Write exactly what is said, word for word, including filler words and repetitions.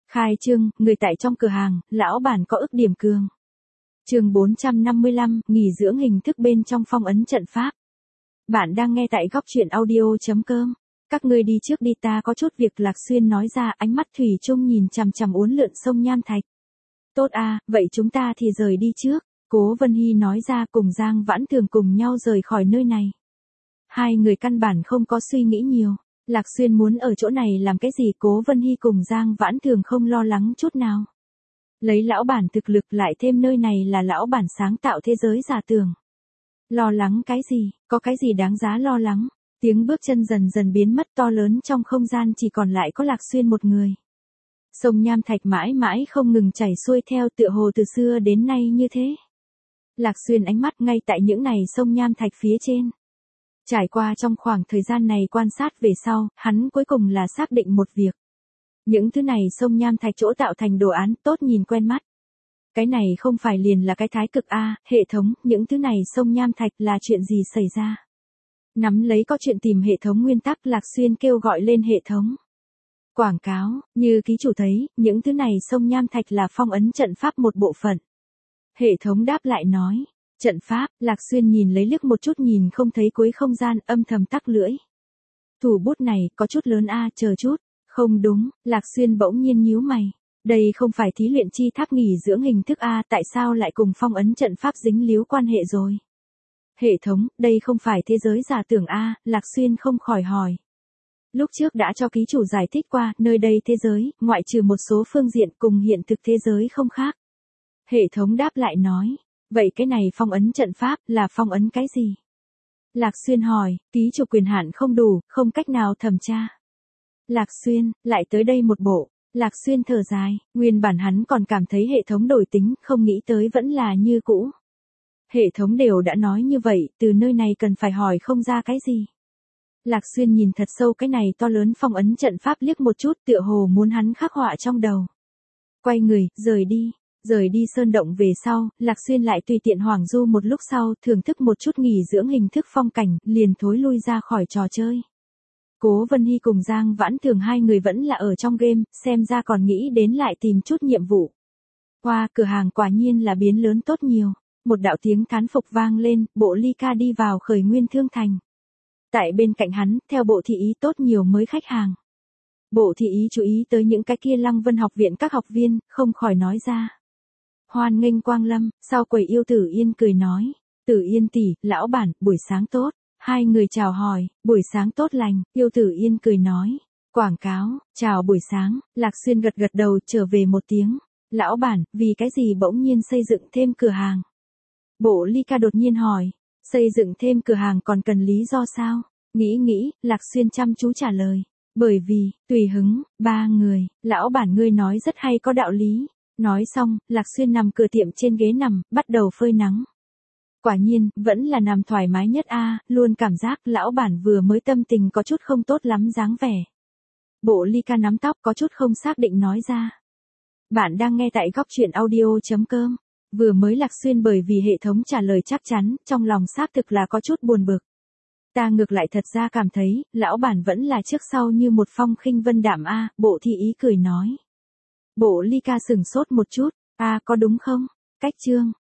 Khai trương, người tại trong cửa hàng, lão bản có ức điểm cường. Chương bốn trăm năm mươi lăm, nghỉ dưỡng hình thức bên trong phong ấn trận pháp. Bạn đang nghe tại góc truyện audio chấm com. Các ngươi đi trước đi, ta có chút việc. Lạc Xuyên nói ra, ánh mắt thủy chung nhìn chằm chằm uốn lượn sông Nham Thạch. Tốt a, vậy chúng ta thì rời đi trước. Cố Vân Hy nói ra, cùng Giang Vãn Thường cùng nhau rời khỏi nơi này. Hai người căn bản không có suy nghĩ nhiều. Lạc Xuyên muốn ở chỗ này làm cái gì, Cố Vân Hy cùng Giang Vãn Thường không lo lắng chút nào. Lấy lão bản thực lực, lại thêm nơi này là lão bản sáng tạo thế giới giả tưởng. Lo lắng cái gì, có cái gì đáng giá lo lắng. Tiếng bước chân dần dần biến mất, to lớn trong không gian chỉ còn lại có Lạc Xuyên một người. Sông Nham Thạch mãi mãi không ngừng chảy xuôi theo, tựa hồ từ xưa đến nay như thế. Lạc Xuyên ánh mắt ngay tại những này sông Nham Thạch phía trên. Trải qua trong khoảng thời gian này quan sát về sau, hắn cuối cùng là xác định một việc. Những thứ này sông Nham Thạch chỗ tạo thành đồ án tốt nhìn quen mắt. Cái này không phải liền là cái thái cực A, hệ thống, những thứ này sông Nham Thạch là chuyện gì xảy ra? Nắm lấy có chuyện tìm hệ thống nguyên tắc, Lạc Xuyên kêu gọi lên hệ thống. Quảng cáo, như ký chủ thấy, những thứ này sông Nham Thạch là phong ấn trận pháp một bộ phận. Hệ thống đáp lại nói. Trận pháp, Lạc Xuyên nhìn lấy liếc một chút, nhìn không thấy cuối không gian, âm thầm tắc lưỡi. Thủ bút này, có chút lớn a, chờ chút. Không đúng, Lạc Xuyên bỗng nhiên nhíu mày. Đây không phải thí luyện chi tháp nghỉ dưỡng hình thức a, tại sao lại cùng phong ấn trận pháp dính líu quan hệ rồi? Hệ thống, đây không phải thế giới giả tưởng a, Lạc Xuyên không khỏi hỏi. Lúc trước đã cho ký chủ giải thích qua, nơi đây thế giới, ngoại trừ một số phương diện cùng hiện thực thế giới không khác. Hệ thống đáp lại nói. Vậy cái này phong ấn trận pháp là phong ấn cái gì? Lạc Xuyên hỏi, ký chủ quyền hạn không đủ, không cách nào thẩm tra. Lạc Xuyên, lại tới đây một bộ. Lạc Xuyên thở dài, nguyên bản hắn còn cảm thấy hệ thống đổi tính, không nghĩ tới vẫn là như cũ. Hệ thống đều đã nói như vậy, từ nơi này cần phải hỏi không ra cái gì. Lạc Xuyên nhìn thật sâu cái này to lớn phong ấn trận pháp liếc một chút, tựa hồ muốn hắn khắc họa trong đầu. Quay người, rời đi. Rời đi sơn động về sau, Lạc Xuyên lại tùy tiện hoảng du một lúc sau, thưởng thức một chút nghỉ dưỡng hình thức phong cảnh, liền thối lui ra khỏi trò chơi. Cố Vân Hy cùng Giang Vãn Thường hai người vẫn là ở trong game, xem ra còn nghĩ đến lại tìm chút nhiệm vụ. Qua, cửa hàng quả nhiên là biến lớn tốt nhiều. Một đạo tiếng thán phục vang lên, Bộ Ly Ca đi vào Khởi Nguyên Thương Thành. Tại bên cạnh hắn, theo Bộ Thị Ý tốt nhiều mới khách hàng. Bộ Thị Ý chú ý tới những cái kia Lăng Vân học viện các học viên, không khỏi nói ra. Hoan nghênh quang lâm, sau quầy yêu Tử Yên cười nói. Tử Yên tỷ, lão bản, buổi sáng tốt. Hai người chào hỏi, buổi sáng tốt lành, yêu Tử Yên cười nói. Quảng cáo, chào buổi sáng, Lạc Xuyên gật gật đầu trở về một tiếng. Lão bản, vì cái gì bỗng nhiên xây dựng thêm cửa hàng? Bộ Ly Ca đột nhiên hỏi. Xây dựng thêm cửa hàng còn cần lý do sao? Nghĩ nghĩ, Lạc Xuyên chăm chú trả lời. Bởi vì, tùy hứng, ba người, lão bản ngươi nói rất hay, có đạo lý. Nói xong, Lạc Xuyên nằm cửa tiệm trên ghế nằm, bắt đầu phơi nắng. Quả nhiên, vẫn là nằm thoải mái nhất a, luôn cảm giác lão bản vừa mới tâm tình có chút không tốt lắm dáng vẻ. Bộ Ly Ca nắm tóc có chút không xác định nói ra. Bạn đang nghe tại góc truyện audio chấm com. Vừa mới Lạc Xuyên bởi vì hệ thống trả lời chắc chắn, trong lòng xác thực là có chút buồn bực. Ta ngược lại thật ra cảm thấy, lão bản vẫn là trước sau như một phong khinh vân đạm a, Bộ Thị Ý cười nói. Bộ Ly Ca sửng sốt một chút, a có đúng không? Cách chương,